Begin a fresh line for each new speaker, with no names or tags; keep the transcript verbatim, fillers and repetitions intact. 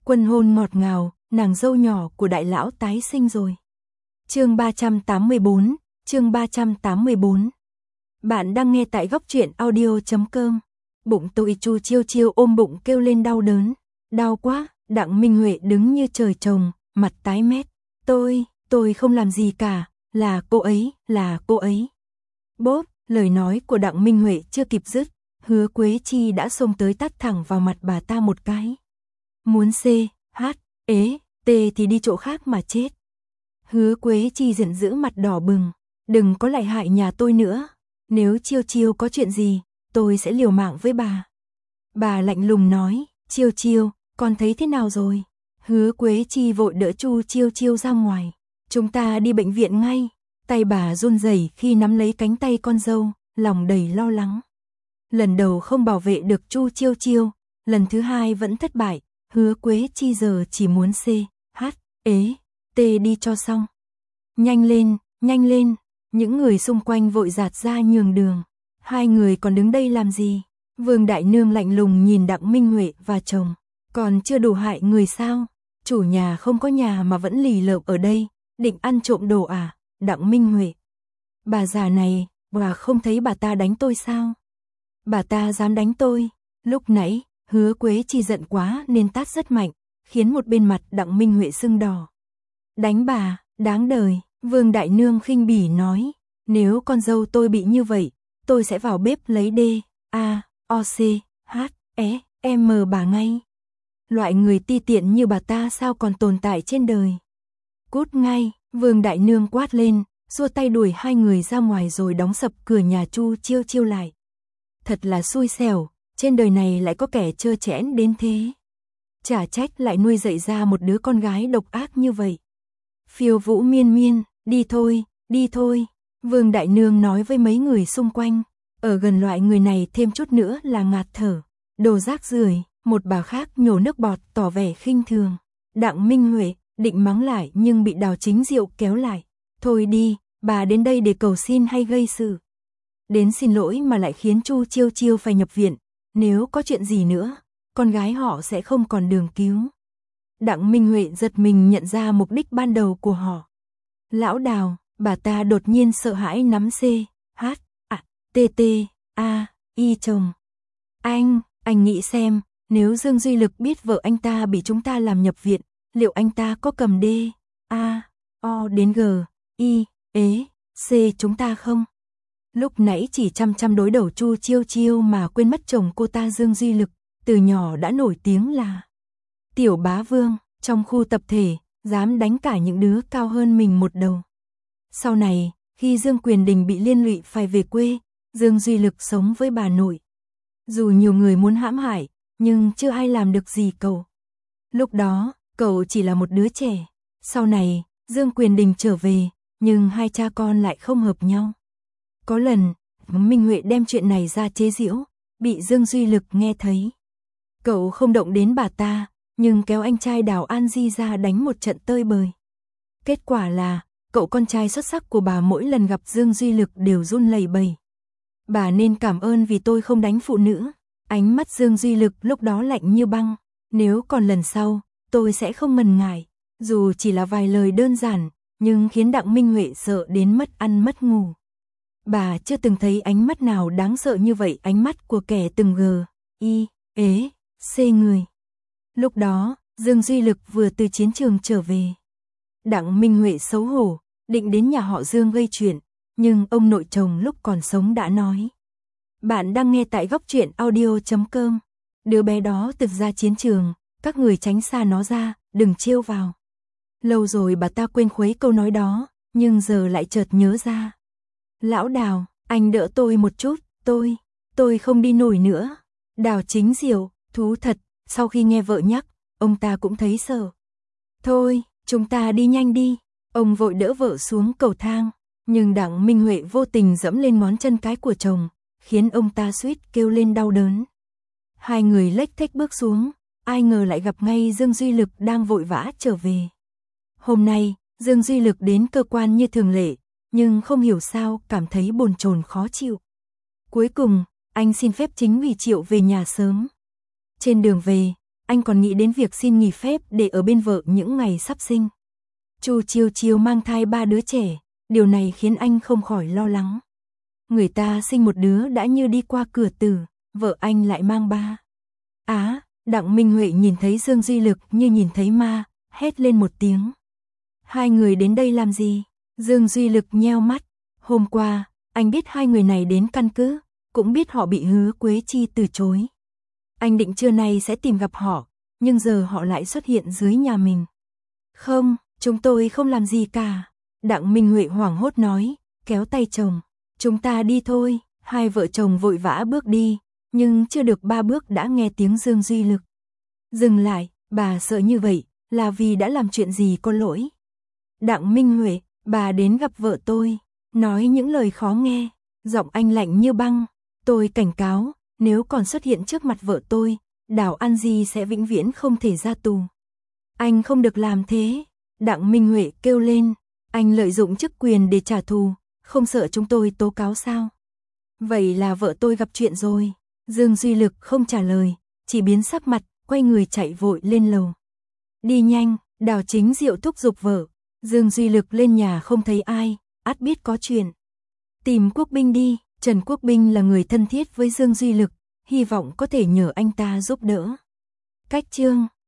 Quân hôn ngọt ngào, nàng dâu nhỏ của đại lão tái sinh rồi. Chương ba trăm tám mươi bốn, chương ba trăm tám mươi bốn. Bạn đang nghe tại góc truyện audio chấm com. Bụng tôi chu chiêu chiêu ôm bụng kêu lên đau đớn. Đau quá, Đặng Minh Huệ đứng như trời trồng, mặt tái mét. Tôi, tôi không làm gì cả, là cô ấy, là cô ấy. Bốp, lời nói của Đặng Minh Huệ chưa kịp dứt, Hứa Quế Chi đã xông tới tát thẳng vào mặt bà ta một cái. Muốn C, H, ế, T thì đi chỗ khác mà chết. Hứa Quế Chi giận dữ mặt đỏ bừng. Đừng có lại hại nhà tôi nữa. Nếu Chiêu Chiêu có chuyện gì, tôi sẽ liều mạng với bà. Bà lạnh lùng nói, Chiêu Chiêu, con thấy thế nào rồi? Hứa Quế Chi vội đỡ Chu Chiêu Chiêu ra ngoài. Chúng ta đi bệnh viện ngay. Tay bà run rẩy khi nắm lấy cánh tay con dâu, lòng đầy lo lắng. Lần đầu không bảo vệ được Chu Chiêu Chiêu, lần thứ hai vẫn thất bại. Hứa Quế Chi giờ chỉ muốn C, H, ế, T đi cho xong. Nhanh lên, nhanh lên. Những người xung quanh vội dạt ra nhường đường. Hai người còn đứng đây làm gì? Vương Đại Nương lạnh lùng nhìn Đặng Minh Huệ và chồng. Còn chưa đủ hại người sao? Chủ nhà không có nhà mà vẫn lì lợm ở đây. Định ăn trộm đồ à? Đặng Minh Huệ. Bà già này, bà không thấy bà ta đánh tôi sao? Bà ta dám đánh tôi. Lúc nãy, Hứa Quế Chi giận quá nên tát rất mạnh, khiến một bên mặt Đặng Minh Huệ sưng đỏ. Đánh bà, đáng đời. Vương Đại Nương khinh bỉ nói, nếu con dâu tôi bị như vậy, tôi sẽ vào bếp lấy D, A, O, C, H, E, M bà ngay. Loại người ti tiện như bà ta sao còn tồn tại trên đời. Cút ngay, Vương Đại Nương quát lên, xua tay đuổi hai người ra ngoài rồi đóng sập cửa nhà Chu Chiêu Chiêu lại. Thật là xui xẻo, trên đời này lại có kẻ trơ trẽn đến thế. Chả trách lại nuôi dạy ra một đứa con gái độc ác như vậy. Phiêu Vũ Miên Miên, đi thôi, đi thôi. Vương Đại Nương nói với mấy người xung quanh. Ở gần loại người này thêm chút nữa là ngạt thở. Đồ rác rưởi. Một bà khác nhổ nước bọt tỏ vẻ khinh thường. Đặng Minh Huệ định mắng lại nhưng bị Đào Chính Diệu kéo lại. Thôi đi, bà đến đây để cầu xin hay gây sự? Đến xin lỗi mà lại khiến Chu Chiêu Chiêu phải nhập viện. Nếu có chuyện gì nữa, con gái họ sẽ không còn đường cứu. Đặng Minh Huệ giật mình nhận ra mục đích ban đầu của họ. Lão Đào, bà ta đột nhiên sợ hãi nắm C, H, A, T, T, A, I chồng. Anh, anh nghĩ xem, nếu Dương Duy Lực biết vợ anh ta bị chúng ta làm nhập viện, liệu anh ta có cầm D, A, O đến G, I, ế, C chúng ta không? Lúc nãy chỉ chăm chăm đối đầu Chu Chiêu Chiêu mà quên mất chồng cô ta Dương Duy Lực, từ nhỏ đã nổi tiếng là Tiểu Bá Vương, trong khu tập thể, dám đánh cả những đứa cao hơn mình một đầu. Sau này, khi Dương Quyền Đình bị liên lụy phải về quê, Dương Duy Lực sống với bà nội. Dù nhiều người muốn hãm hại, nhưng chưa ai làm được gì cậu. Lúc đó, cậu chỉ là một đứa trẻ. Sau này, Dương Quyền Đình trở về, nhưng hai cha con lại không hợp nhau. Có lần, Minh Huệ đem chuyện này ra chế giễu, bị Dương Duy Lực nghe thấy. Cậu không động đến bà ta, nhưng kéo anh trai Đào An Di ra đánh một trận tơi bời. Kết quả là, cậu con trai xuất sắc của bà mỗi lần gặp Dương Duy Lực đều run lẩy bẩy. Bà nên cảm ơn vì tôi không đánh phụ nữ. Ánh mắt Dương Duy Lực lúc đó lạnh như băng. Nếu còn lần sau, tôi sẽ không ngần ngại. Dù chỉ là vài lời đơn giản, nhưng khiến Đặng Minh Huệ sợ đến mất ăn mất ngủ. Bà chưa từng thấy ánh mắt nào đáng sợ như vậy, ánh mắt của kẻ từng G, I, ế, C người. Lúc đó, Dương Duy Lực vừa từ chiến trường trở về. Đặng Minh Huệ xấu hổ, định đến nhà họ Dương gây chuyện, nhưng ông nội chồng lúc còn sống đã nói. Bạn đang nghe tại góc truyện audio chấm com. Đứa bé đó từng ra chiến trường, các người tránh xa nó ra, đừng trêu vào. Lâu rồi bà ta quên khuấy câu nói đó, nhưng giờ lại chợt nhớ ra. Lão Đào, anh đỡ tôi một chút, tôi, tôi không đi nổi nữa. Đào Chính Diệu, thú thật, sau khi nghe vợ nhắc, ông ta cũng thấy sợ. Thôi, chúng ta đi nhanh đi. Ông vội đỡ vợ xuống cầu thang, nhưng Đặng Minh Huệ vô tình dẫm lên ngón chân cái của chồng, khiến ông ta suýt kêu lên đau đớn. Hai người lếch thếch bước xuống, ai ngờ lại gặp ngay Dương Duy Lực đang vội vã trở về. Hôm nay, Dương Duy Lực đến cơ quan như thường lệ, nhưng không hiểu sao cảm thấy bồn chồn khó chịu. Cuối cùng, anh xin phép chính ủy Triệu về nhà sớm. Trên đường về, anh còn nghĩ đến việc xin nghỉ phép để ở bên vợ những ngày sắp sinh. Chu Chiêu Chiêu mang thai ba đứa trẻ, điều này khiến anh không khỏi lo lắng. Người ta sinh một đứa đã như đi qua cửa tử, vợ anh lại mang ba. Á, Đặng Minh Huệ nhìn thấy Dương Duy Lực như nhìn thấy ma, hét lên một tiếng. Hai người đến đây làm gì? Dương Duy Lực nheo mắt. Hôm qua, anh biết hai người này đến căn cứ, cũng biết họ bị Hứa Quế Chi từ chối. Anh định trưa nay sẽ tìm gặp họ, nhưng giờ họ lại xuất hiện dưới nhà mình. Không, chúng tôi không làm gì cả. Đặng Minh Huệ hoảng hốt nói, kéo tay chồng. Chúng ta đi thôi. Hai vợ chồng vội vã bước đi, nhưng chưa được ba bước đã nghe tiếng Dương Duy Lực. Dừng lại, bà sợ như vậy, là vì đã làm chuyện gì có lỗi. Đặng Minh Huệ, bà đến gặp vợ tôi, nói những lời khó nghe, giọng anh lạnh như băng. Tôi cảnh cáo, nếu còn xuất hiện trước mặt vợ tôi, Đào An Di sẽ vĩnh viễn không thể ra tù. Anh không được làm thế. Đặng Minh Huệ kêu lên, anh lợi dụng chức quyền để trả thù, không sợ chúng tôi tố cáo sao? Vậy là vợ tôi gặp chuyện rồi. Dương Duy Lực không trả lời, chỉ biến sắc mặt, quay người chạy vội lên lầu. Đi nhanh, Đào Chính Diệu thúc giục vợ. Dương Duy Lực lên nhà không thấy ai, ắt biết có chuyện. Tìm Quốc Binh đi. Trần Quốc Binh là người thân thiết với Dương Duy Lực, hy vọng có thể nhờ anh ta giúp đỡ. Cách chương